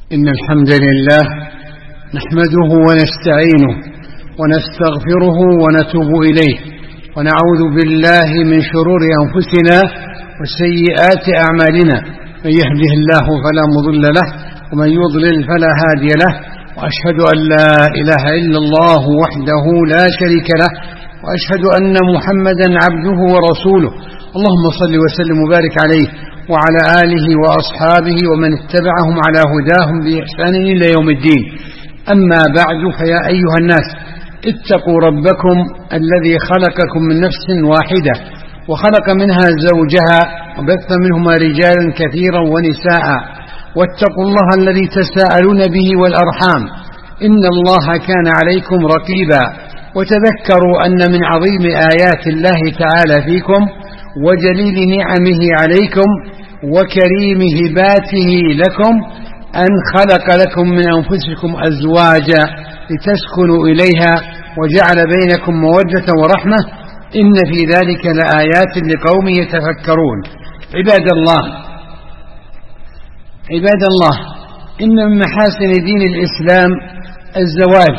إن الحمد لله نحمده ونستعينه ونستغفره ونتوب إليه ونعوذ بالله من شرور أنفسنا وسيئات أعمالنا. من يهده الله فلا مضل له ومن يضلل فلا هادي له، وأشهد أن لا إله إلا الله وحده لا شريك له، وأشهد أن محمدا عبده ورسوله. اللهم صل وسلم وبارك عليه وعلى آله وأصحابه ومن اتبعهم على هداهم بإحسان إلى يوم الدين. أما بعد، فيا أيها الناس اتقوا ربكم الذي خلقكم من نفس واحدة وخلق منها زوجها وبث منهما رجالا كثيرا ونساء، واتقوا الله الذي تساءلون به والأرحام إن الله كان عليكم رقيبا. وتذكروا أن من عظيم آيات الله تعالى فيكم وجليل نعمه عليكم وكريم هباته لكم أن خلق لكم من أنفسكم أزواجا لتسكنوا إليها وجعل بينكم مودة ورحمة، إن في ذلك لآيات لقوم يتفكرون. عباد الله، إن من محاسن دين الإسلام الزواج،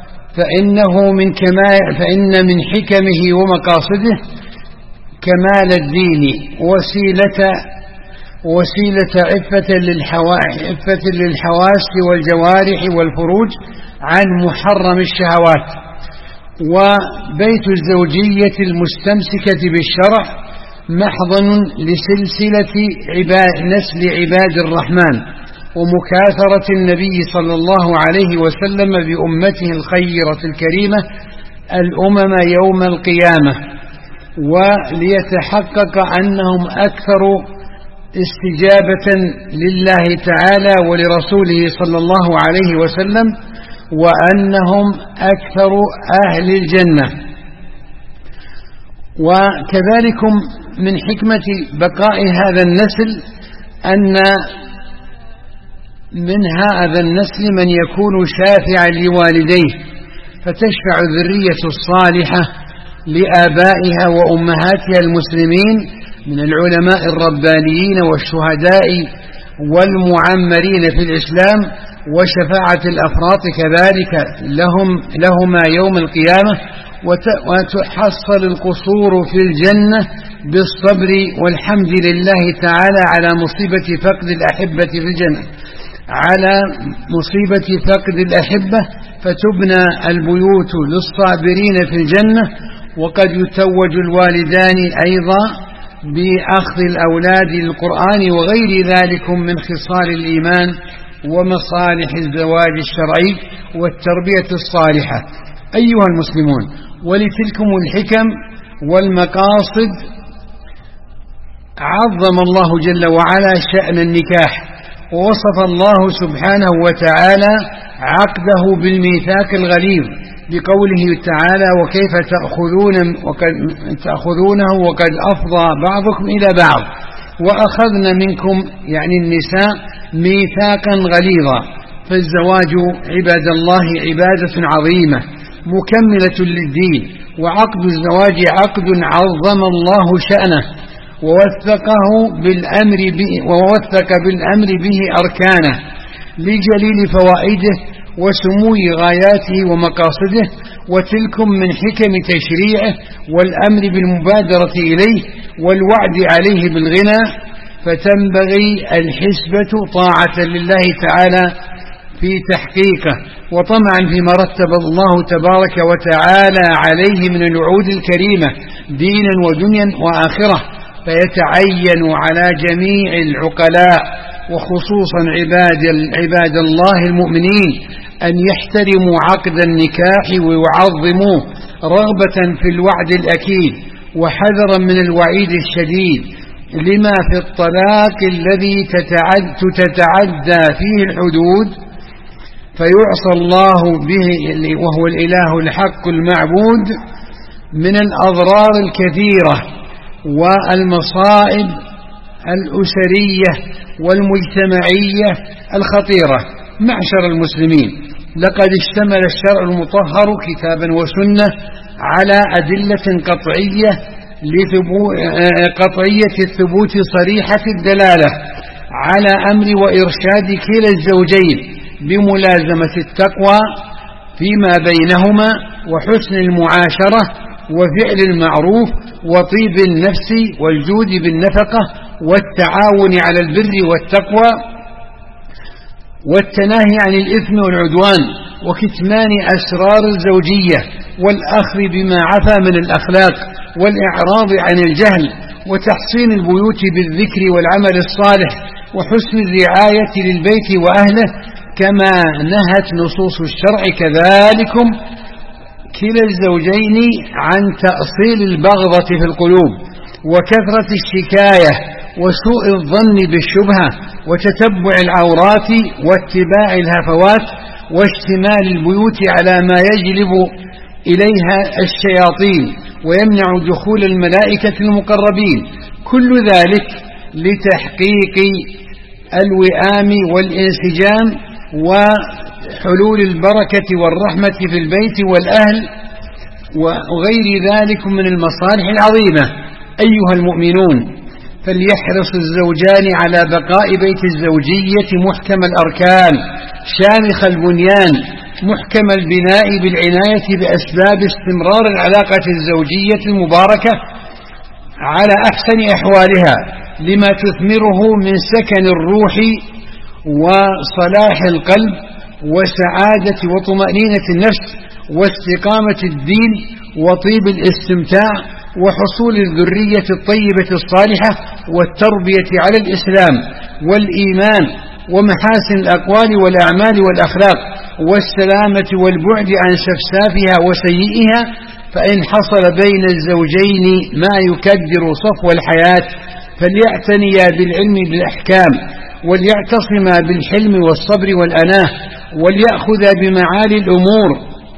فإن من حكمه ومقاصده كمال الدين وسيلة عفة للحواس والجوارح والفروج عن محرم الشهوات، وبيت الزوجية المستمسكة بالشرع محضن لسلسلة نسل عباد الرحمن ومكاثرة النبي صلى الله عليه وسلم بأمته الخيرة الكريمة الأمم يوم القيامة، وليتحقق أنهم أكثر استجابة لله تعالى ولرسوله صلى الله عليه وسلم، وأنهم أكثر أهل الجنة. وكذلك من حكمة بقاء هذا النسل أن من هذا النسل من يكون شافعا لوالديه، فتشفع الذرية الصالحة لآبائها وأمهاتها المسلمين من العلماء الربانيين والشهداء والمعمرين في الإسلام، وشفاعة الأفراط كذلك لهما يوم القيامة، وتحصل القصور في الجنة بالصبر والحمد لله تعالى على مصيبة فقد الأحبة في الجنة، على مصيبة فقد الأحبة فتبنى البيوت للصابرين في الجنة. وقد يتوج الوالدان أيضا بأخذ الأولاد للقرآن وغير ذلك من خصال الإيمان ومصالح الزواج الشرعي والتربية الصالحة. أيها المسلمون، ولتلكم الحكم والمقاصد عظم الله جل وعلا شأن النكاح، ووصف الله سبحانه وتعالى عقده بالميثاق الغليظ بقوله تعالى: وكيف تأخذونه وقد أفضى بعضكم إلى بعض وأخذن منكم، يعني النساء، ميثاقا غليظا. فالزواج عباد الله عبادة عظيمة مكملة للدين، وعقد الزواج عقد عظم الله شأنه ووثق بالأمر به أركانه لجليل فوائده وسمو غاياته ومقاصده، وتلكم من حكم تشريعه والأمر بالمبادرة إليه والوعد عليه بالغنى. فتنبغي الحسبة طاعة لله تعالى في تحقيقه وطمعا فيما رتب الله تبارك وتعالى عليه من الوعود الكريمة دينا ودنيا وآخرة. فيتعين على جميع العقلاء وخصوصا عباد الله المؤمنين أن يحترموا عقد النكاح ويعظموه رغبة في الوعد الأكيد وحذرا من الوعيد الشديد لما في الطلاق الذي تتعدى فيه الحدود فيعصى الله به وهو الإله الحق المعبود من الأضرار الكثيرة والمصائب الأسرية والمجتمعية الخطيرة. معشر المسلمين، لقد اشتمل الشرع المطهر كتابا وسنة على أدلة قطعية الثبوت صريحة الدلالة على أمر وإرشاد كلا الزوجين بملازمة التقوى فيما بينهما وحسن المعاشرة وفعل المعروف وطيب النفس والجود بالنفقة والتعاون على البر والتقوى والتناهي عن الإثم والعدوان وكتمان أسرار الزوجية والأخذ بما عفا من الأخلاق والإعراض عن الجهل وتحصين البيوت بالذكر والعمل الصالح وحسن الرعاية للبيت وأهله كما نهت نصوص الشرع كذلكم كلا الزوجين عن تأصيل البغضة في القلوب وكثرة الشكاية وسوء الظن بالشبهة وتتبع العورات واتباع الهفوات واشتمال البيوت على ما يجلب إليها الشياطين ويمنع دخول الملائكة المقربين، كل ذلك لتحقيق الوئام والانسجام وحلول البركة والرحمة في البيت والأهل وغير ذلك من المصالح العظيمة. أيها المؤمنون، فليحرص الزوجان على بقاء بيت الزوجية محكم الأركان شامخ البنيان محكم البناء بالعناية بأسباب استمرار العلاقة الزوجية المباركة على أحسن أحوالها لما تثمره من سكن الروح وصلاح القلب وسعادة وطمأنينة النفس واستقامة الدين وطيب الاستمتاع وحصول الذرية الطيبة الصالحة والتربية على الإسلام والإيمان ومحاسن الأقوال والأعمال والأخلاق والسلامة والبعد عن سفسافها وسيئها. فإن حصل بين الزوجين ما يكدر صفو الحياة فليعتنيا بالعلم بالأحكام وليعتصما بالحلم والصبر والأناه وليأخذا بمعالي الأمور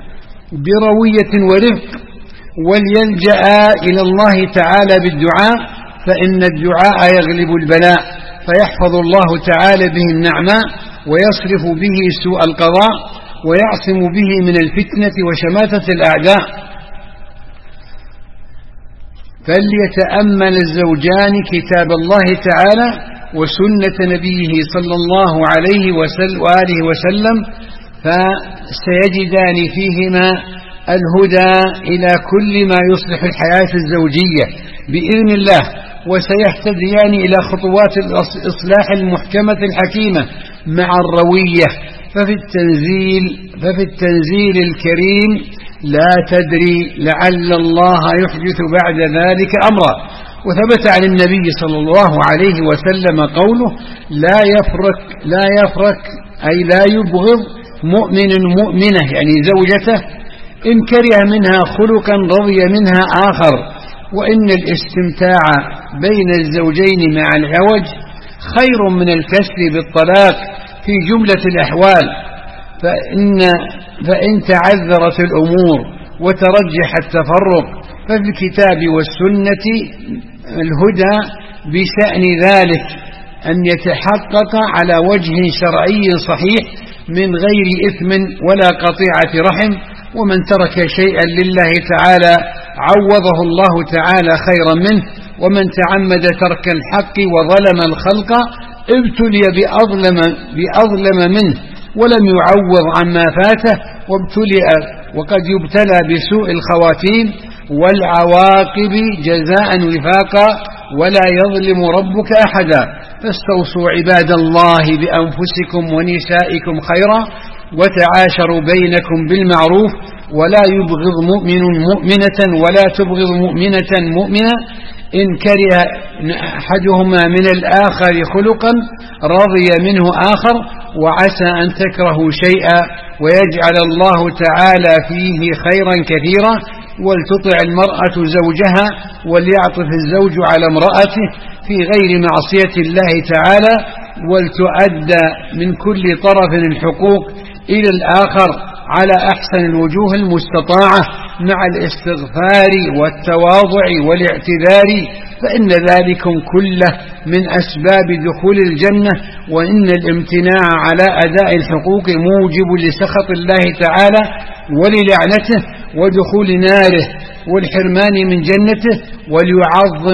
بروية ورفق وليلجأ إلى الله تعالى بالدعاء فإن الدعاء يغلب البلاء فيحفظ الله تعالى به النعماء ويصرف به سوء القضاء ويعصم به من الفتنة وشماتة الأعداء. فليتأمل الزوجان كتاب الله تعالى وسنة نبيه صلى الله عليه وآله وسلم فسيجدان فيهما الهدى إلى كل ما يصلح الحياة الزوجية بإذن الله وسيهتديان إلى خطوات الإصلاح المحكمة الحكيمة مع الروية. ففي التنزيل الكريم لا تدري لعل الله يحدث بعد ذلك أمرا. وثبت عن النبي صلى الله عليه وسلم قوله لا يفرك أي لا يبغض مؤمن مؤمنة يعني زوجته إن كره منها خلقا رضي منها آخر. وإن الاستمتاع بين الزوجين مع العوج خير من الكسر بالطلاق في جملة الأحوال. فإن تعذرت الأمور وترجح التفرق ففي الكتاب والسنة الهدى بشأن ذلك أن يتحقق على وجه شرعي صحيح من غير إثم ولا قطيعة رحم. ومن ترك شيئا لله تعالى عوضه الله تعالى خيرا منه ومن تعمد ترك الحق وظلم الخلق ابتلي بأظلم منه ولم يعوض عما فاته وقد يبتلى بسوء الخواتيم والعواقب جزاء وفاقا ولا يظلم ربك أحدا. فاستوصوا عباد الله بأنفسكم ونسائكم خيرا وتعاشروا بينكم بالمعروف ولا يبغض مؤمن مؤمنة ولا تبغض مؤمنة مؤمنة إن كره أحدهما من الآخر خلقا رضي منه آخر. وعسى أن تكرهوا شيئا ويجعل الله تعالى فيه خيرا كثيرا. ولتطع المرأة زوجها وليعطف الزوج على امرأته في غير معصية الله تعالى ولتؤدى من كل طرف الحقوق إلى الآخر على أحسن الوجوه المستطاعة مع الاستغفار والتواضع والاعتذار فإن ذلكم كله من أسباب دخول الجنة. وإن الامتناع على أداء الحقوق موجب لسخط الله تعالى وللعنته ودخول ناره والحرمان من جنته. وليعظم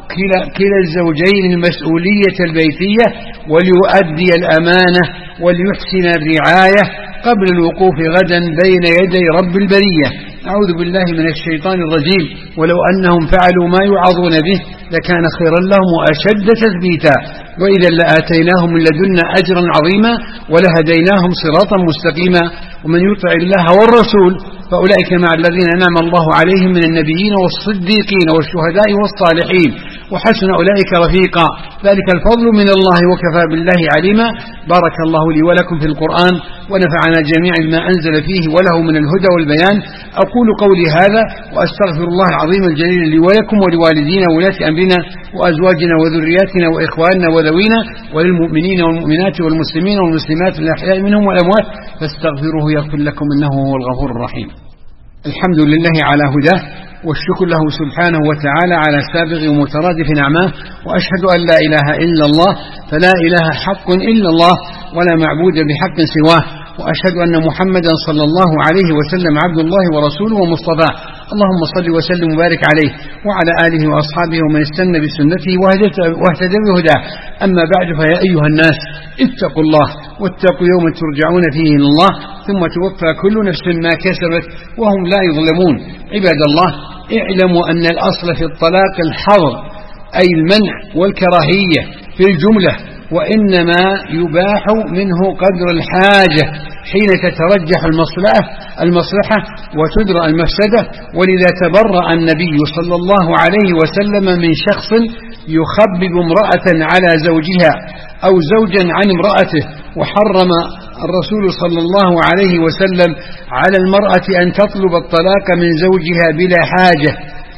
كلا الزوجين المسؤولية البيتية وليؤدي الأمانة وليحسن الرعاية قبل الوقوف غدا بين يدي رب البرية. أعوذ بالله من الشيطان الرجيم. ولو أنهم فعلوا ما يوعظون به لكان خيرا لهم وأشد تثبيتا وإذا لآتيناهم من لدنا أجرا عظيما ولهديناهم صراطا مستقيما. ومن يطع الله والرسول فأولئك مع الذين أنعم الله عليهم من النبيين والصديقين والشهداء والصالحين وحسن أولئك رفيقا ذلك الفضل من الله وكفى بالله عليما. بارك الله لي ولكم في القرآن ونفعنا جميعا بما أنزل فيه وله من الهدى والبيان. أقول قولي هذا وأستغفر الله العظيم الجليل لي ولكم ولوالدينا وولاة أمرنا وأزواجنا وذرياتنا وإخواننا وذوينا وللمؤمنين والمؤمنات والمسلمين والمسلمات الأحياء منهم والأموات فاستغفروه يغفر لكم إنه هو الغفور الرحيم. الحمد لله على هداه والشكر له سبحانه وتعالى على سابغ ومترادف نعماه وأشهد أن لا إله إلا الله فلا إله حق إلا الله ولا معبود بحق سواه وأشهد أن محمدا صلى الله عليه وسلم عبد الله ورسوله ومصطفاه. اللهم صل وسلم وبارك عليه وعلى آله وأصحابه ومن استنى بسنته واهتدى بهداه. أما بعد فيا أيها الناس اتقوا الله واتقوا يوم ترجعون فيه إلى الله ثم توفى كل نفس ما كسبت وهم لا يظلمون. عباد الله اعلموا أن الأصل في الطلاق الحظر أي المنع والكراهية في الجملة وإنما يباح منه قدر الحاجة حين تترجح المصلحة وتدرأ المفسدة. ولذا تبرأ النبي صلى الله عليه وسلم من شخص يخبب امرأة على زوجها أو زوجا عن امرأته وحرم الرسول صلى الله عليه وسلم على المرأة أن تطلب الطلاق من زوجها بلا حاجة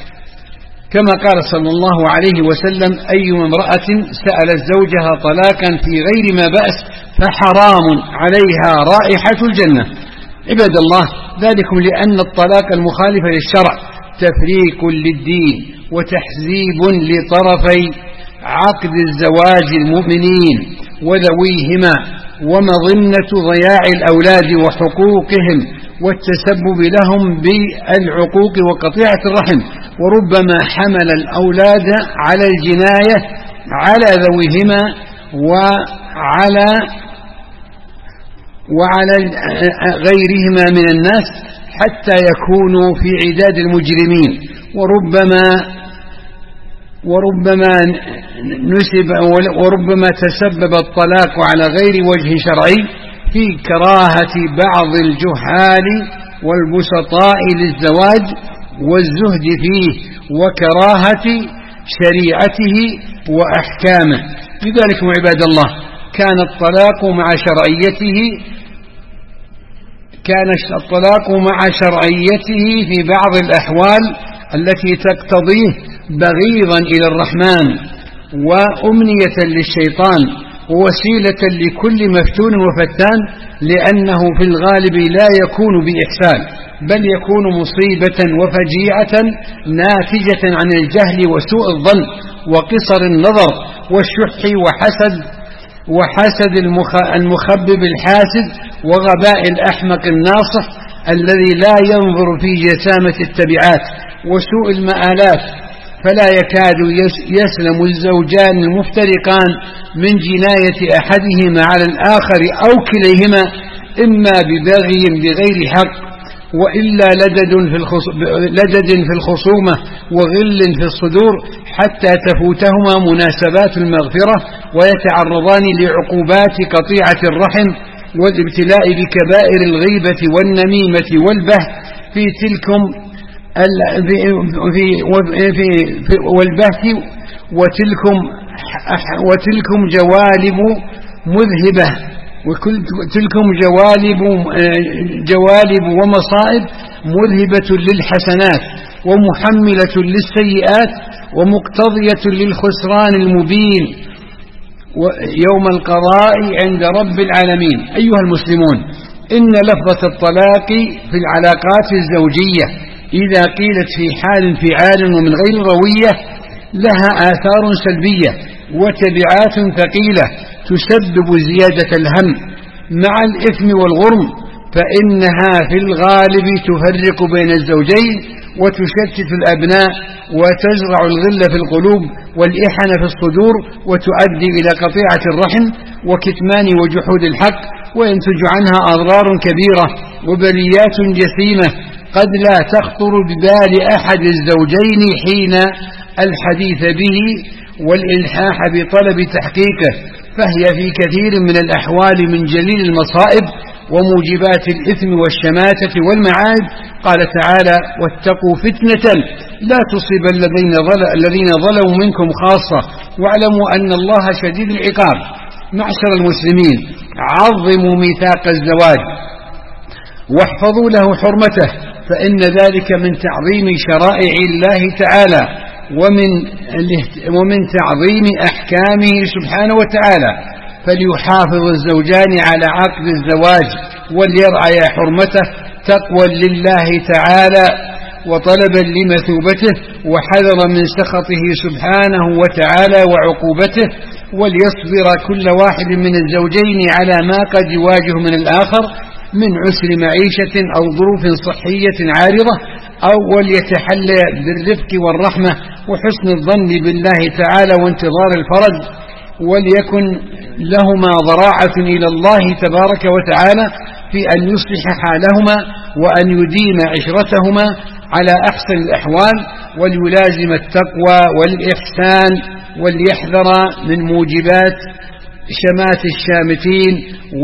كما قال صلى الله عليه وسلم أي امرأة سألت زوجها طلاقا في غير ما بأس فحرام عليها رائحة الجنة. عباد الله ذلكم لأن الطلاق المخالف للشرع تفريق للدين وتحزيب لطرفي عقد الزواج المؤمنين وذويهما ومظنة ضياع الأولاد وحقوقهم والتسبب لهم بالعقوق وقطيعة الرحم وربما حمل الأولاد على الجناية على ذويهما وعلى غيرهما من الناس حتى يكونوا في عداد المجرمين وربما تسبب الطلاق على غير وجه شرعي في كراهة بعض الجهال والبسطاء للزواج والزهد فيه وكراهة شريعته وأحكامه. لذلك عباد الله كان الطلاق مع شرعيته في بعض الأحوال التي تقتضيه بغيضا إلى الرحمن وأمنية للشيطان ووسيلة لكل مفتون وفتان لأنه في الغالب لا يكون بإحسان بل يكون مصيبة وفجيعة ناتجة عن الجهل وسوء الظن وقصر النظر والشح وحسد المخبب الحاسد وغباء الأحمق الناصح الذي لا ينظر في جسامة التبعات وسوء المآلات فلا يكاد يسلم الزوجان المفترقان من جناية أحدهما على الآخر أو كليهما إما ببغي بغير حق وإلا لدد في الخصومة وغل في الصدور حتى تفوتهما مناسبات المغفرة ويتعرضان لعقوبات قطيعة الرحم والابتلاء بكبائر الغيبة والنميمة والبهت في والبهت وتلكم جوالب مذهبة وتلكم جوالب ومصائب مذهبة للحسنات ومحملة للسيئات ومقتضية للخسران المبين يوم القضاء عند رب العالمين. أيها المسلمون إن لفظة الطلاق في العلاقات الزوجية إذا قيلت في حال انفعال ومن غير روية لها آثار سلبية وتبعات ثقيلة تسبب زيادة الهم مع الإثم والغرم فإنها في الغالب تفرق بين الزوجين وتشتت الأبناء وتزرع الغل في القلوب والإحن في الصدور، وتؤدي إلى قطيعة الرحم وكتمان وجحود الحق، وينتج عنها أضرار كبيرة وبليات جسيمة قد لا تخطر ببال أحد الزوجين حين الحديث به والإلحاح بطلب تحقيقه، فهي في كثير من الأحوال من جليل المصائب وموجبات الإثم والشماتة والمعايب. قال تعالى: واتقوا فتنة لا تصيب الذين ظلموا منكم خاصة واعلموا أن الله شديد العقاب. معشر المسلمين، عظموا ميثاق الزواج واحفظوا له حرمته، فإن ذلك من تعظيم شرائع الله تعالى ومن تعظيم أحكامه سبحانه وتعالى، فليحافظ الزوجان على عقد الزواج وليرعيا حرمته تقوى لله تعالى وطلبا لمثوبته وحذرا من سخطه سبحانه وتعالى وعقوبته، وليصبر كل واحد من الزوجين على ما قد يواجه من الآخر من عسر معيشة أو ظروف صحية عارضة، أو وليتحلى بالرفق والرحمة وحسن الظن بالله تعالى وانتظار الفرج، وليكن لهما ضراعة إلى الله تبارك وتعالى في أن يصلح حالهما وأن يديم عشرتهما على أحسن الأحوال، وليلازم التقوى والإحسان، وليحذر من موجبات شمات الشامتين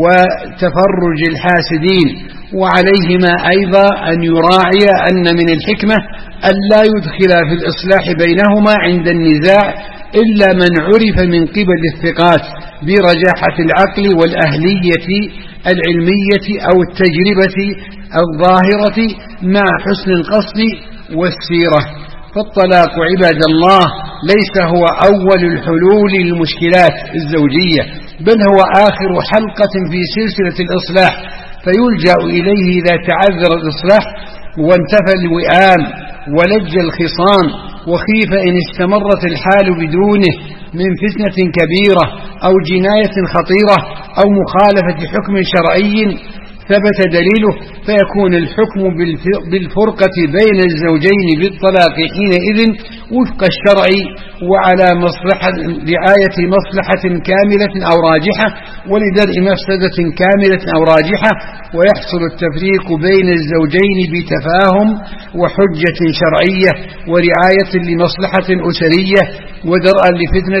وتفرج الحاسدين. وعليهما أيضا أن يراعي أن من الحكمة أن لا يدخل في الإصلاح بينهما عند النزاع إلا من عرف من قبل الثقات برجاحة العقل والأهلية العلمية أو التجربة الظاهرة مع حسن القصد والسيرة. فالطلاق عباد الله ليس هو أول الحلول للمشكلات الزوجية، بل هو آخر حلقة في سلسلة الإصلاح، فيلجأ إليه إذا تعذر الإصلاح وانتفى الوئام ولج الخصام، وخيف إن استمرت الحال بدونه من فتنة كبيرة أو جناية خطيرة أو مخالفة حكم شرعي ثبت دليله، فيكون الحكم بالفرقة بين الزوجين بالطلاق حينئذ وفق الشرع وعلى رعاية مصلحة كاملة أو راجحة ولدرء مفسدة كاملة أو راجحة، ويحصل التفريق بين الزوجين بتفاهم وحجة شرعية ورعاية لمصلحة أسرية ودرءا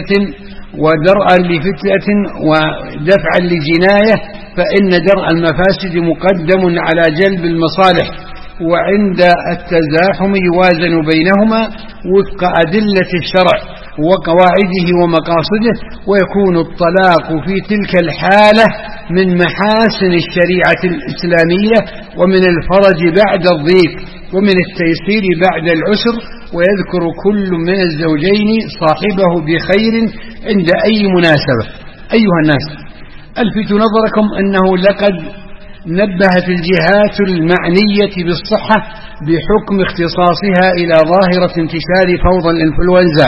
لفتنة ودفعا لجناية، فإن درء المفاسد مقدم على جلب المصالح، وعند التزاحم يوازن بينهما وفق أدلة الشرع وقواعده ومقاصده، ويكون الطلاق في تلك الحالة من محاسن الشريعة الإسلامية ومن الفرج بعد الضيق ومن التيسير بعد العسر، ويذكر كل من الزوجين صاحبه بخير عند أي مناسبة. أيها الناس، ألفت نظركم أنه لقد نبهت الجهات المعنية بالصحة بحكم اختصاصها إلى ظاهرة انتشار فوضى الإنفلونزا،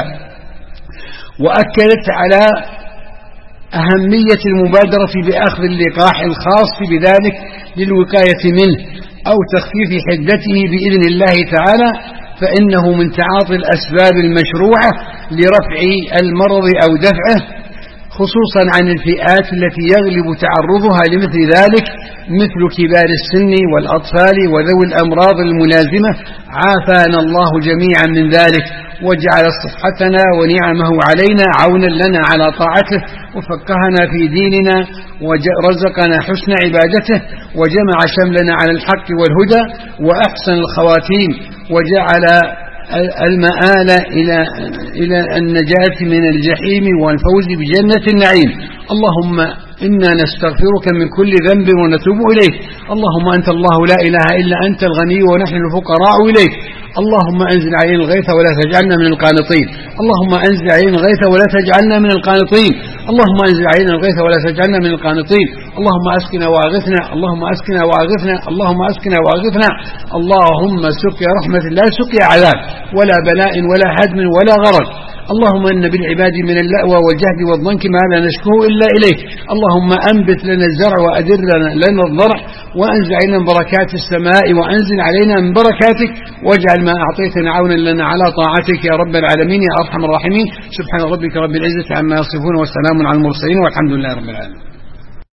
وأكدت على أهمية المبادرة بأخذ اللقاح الخاص بذلك للوقاية منه أو تخفيف حدته بإذن الله تعالى، فإنه من تعاطي الأسباب المشروعة لرفع المرض أو دفعه، خصوصا عن الفئات التي يغلب تعرضها لمثل ذلك مثل كبار السن والأطفال وذوي الأمراض الملازمة، عافانا الله جميعا من ذلك، وجعل صحتنا ونعمه علينا عونا لنا على طاعته، وفقهنا في ديننا ورزقنا حسن عبادته، وجمع شملنا على الحق والهدى وأحسن الخواتيم، وجعل المآل إلى النجاة من الجحيم والفوز بجنة النعيم. اللهم إنا نستغفرك من كل ذنب ونتوب إليك. اللهم أنت الله لا إله إلا أنت الغني ونحن الفقراء إليك. اللهم أنزل علينا الغيث ولا تجعلنا من القانطين. اللهم أنزل علينا الغيث ولا تجعلنا من القانطين. اللهم أنزل علينا الغيث ولا تجعلنا من القانطين. اللهم أسقنا وأغثنا. اللهم أسقنا وأغثنا. اللهم أسقنا وأغثنا. اللهم سقيا رحمة لا سقيا عذاب ولا بلاء ولا هدم ولا غرق. اللهم إن بالعباد من اللأوى والجهد والضنك ما لا نشكوه إلا إليك. اللهم أنبت لنا الزرع وأدر لنا الضرع وأنزل علينا من بركات السماء وأنزل علينا من بركاتك واجعل ما أعطيتنا عونا لنا على طاعتك يا رب العالمين يا أرحم الراحمين. سبحان ربك رب العزة عما يصفون وسلام على المرسلين والحمد لله رب العالمين.